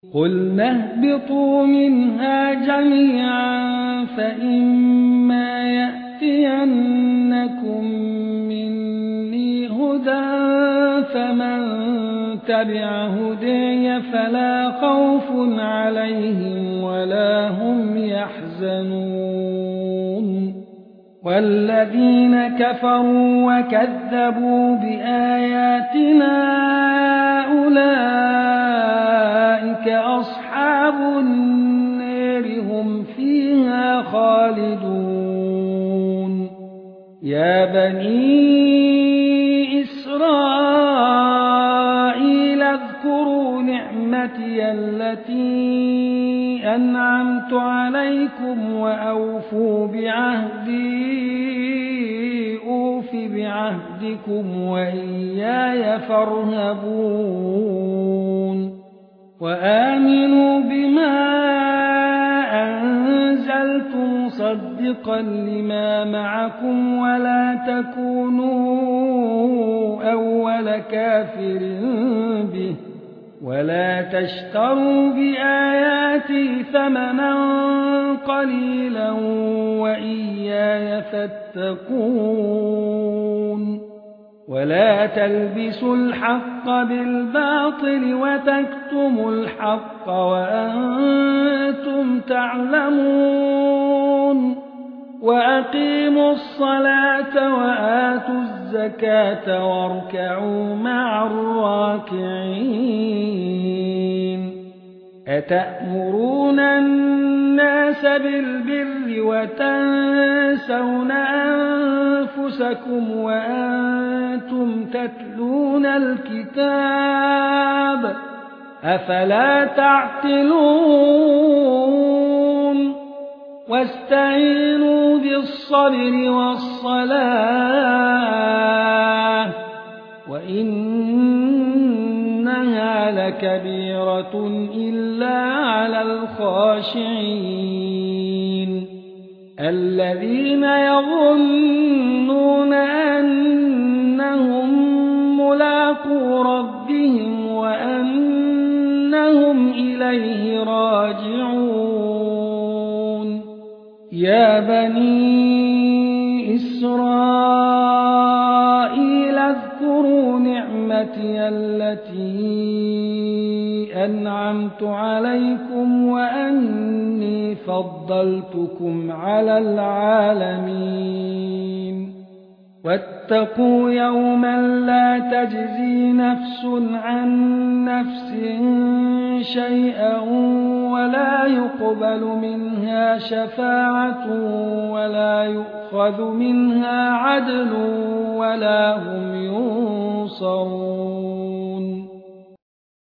قُلْنَا اهْبِطُوا مِنْهَا جَمِيعًا فَإِمَّا يَأْتِيَنَّكُم مِّنِّي هُدًى فَمَن تَبِعَ هُدَايَ فَلَا خَوْفٌ عَلَيْهِمْ وَلَا هُمْ يَحْزَنُونَ وَالَّذِينَ كَفَرُوا وَكَذَّبُوا بِآيَاتِنَا أُولَئِكَ أَصْحَابُ النَّارِ هُمْ فِيهَا خَالِدُونَ يَا بَنِي إِسْرَائِيلَ اذْكُرُوا نِعْمَتِيَ الَّتِي أَنْعَمْتُ عَلَيْكُمْ وَأَوْفُوا بِعَهْدِي أُوفِ بِعَهْدِكُمْ وَإِيَّايَ فَارْهَبُونِ وَآمِنُوا بِمَا أَنزَلْتُ مُصَدِّقًا لِمَا مَعَكُمْ وَلَا تَكُونُوا أَوَّلَ كَافِرٍ بِهِ وَلَا تَشْتَرُوا بِآيَاتِي ثَمَنًا قَلِيلًا وَإِيَّايَ فَاتَّقُونِ وَلَا تَلْبِسُوا الْحَقَّ بِالْبَاطِلِ وَتَكْتُمُوا الْحَقَّ وَأَنتُمْ تَعْلَمُونَ وَأَقِيمُوا الصَّلَاةَ وَآتُوا الزَّكَاةَ وَارْكَعُوا مَعَ الرَّاكِعِينَ أَتَأْمُرُونَ النَّاسَ بِالْبِرِّ وَتَنسَوْنَ أَنفُسَكُمْ وَأَنتُمْ تَتْلُونَ الْكِتَابَ أَفَلَا تَعْقِلُونَ وَاسْتَعِينُوا بِالصَّبْرِ وَالصَّلَاةِ وَإِنَّهَا لَكَبِيرَةٌ إِلَّا عَلَى الْخَاشِعِينَ الَّذِينَ يَظُنُّونَ أَنَّهُم مُّلَاقُو رَبِّهِمْ وَأَنَّهُمْ إِلَيْهِ راجعون يَا بَنِي إِسْرَائِيلَ اذْكُرُوا نِعْمَتِيَ الَّتِي أَنْعَمْتُ عَلَيْكُمْ وَأَنِّي فَضَّلْتُكُمْ عَلَى الْعَالَمِينَ وَاتَّقُوا يَوْمًا لَّا تَجْزِي نَفْسٌ عَن نَّفْسٍ شَيْئًا وَلَا يُقْبَلُ مِنْهَا شَفَاعَةٌ وَلَا يُؤْخَذُ مِنْهَا عَدْلٌ وَلَا هُمْ يُنصَرُونَ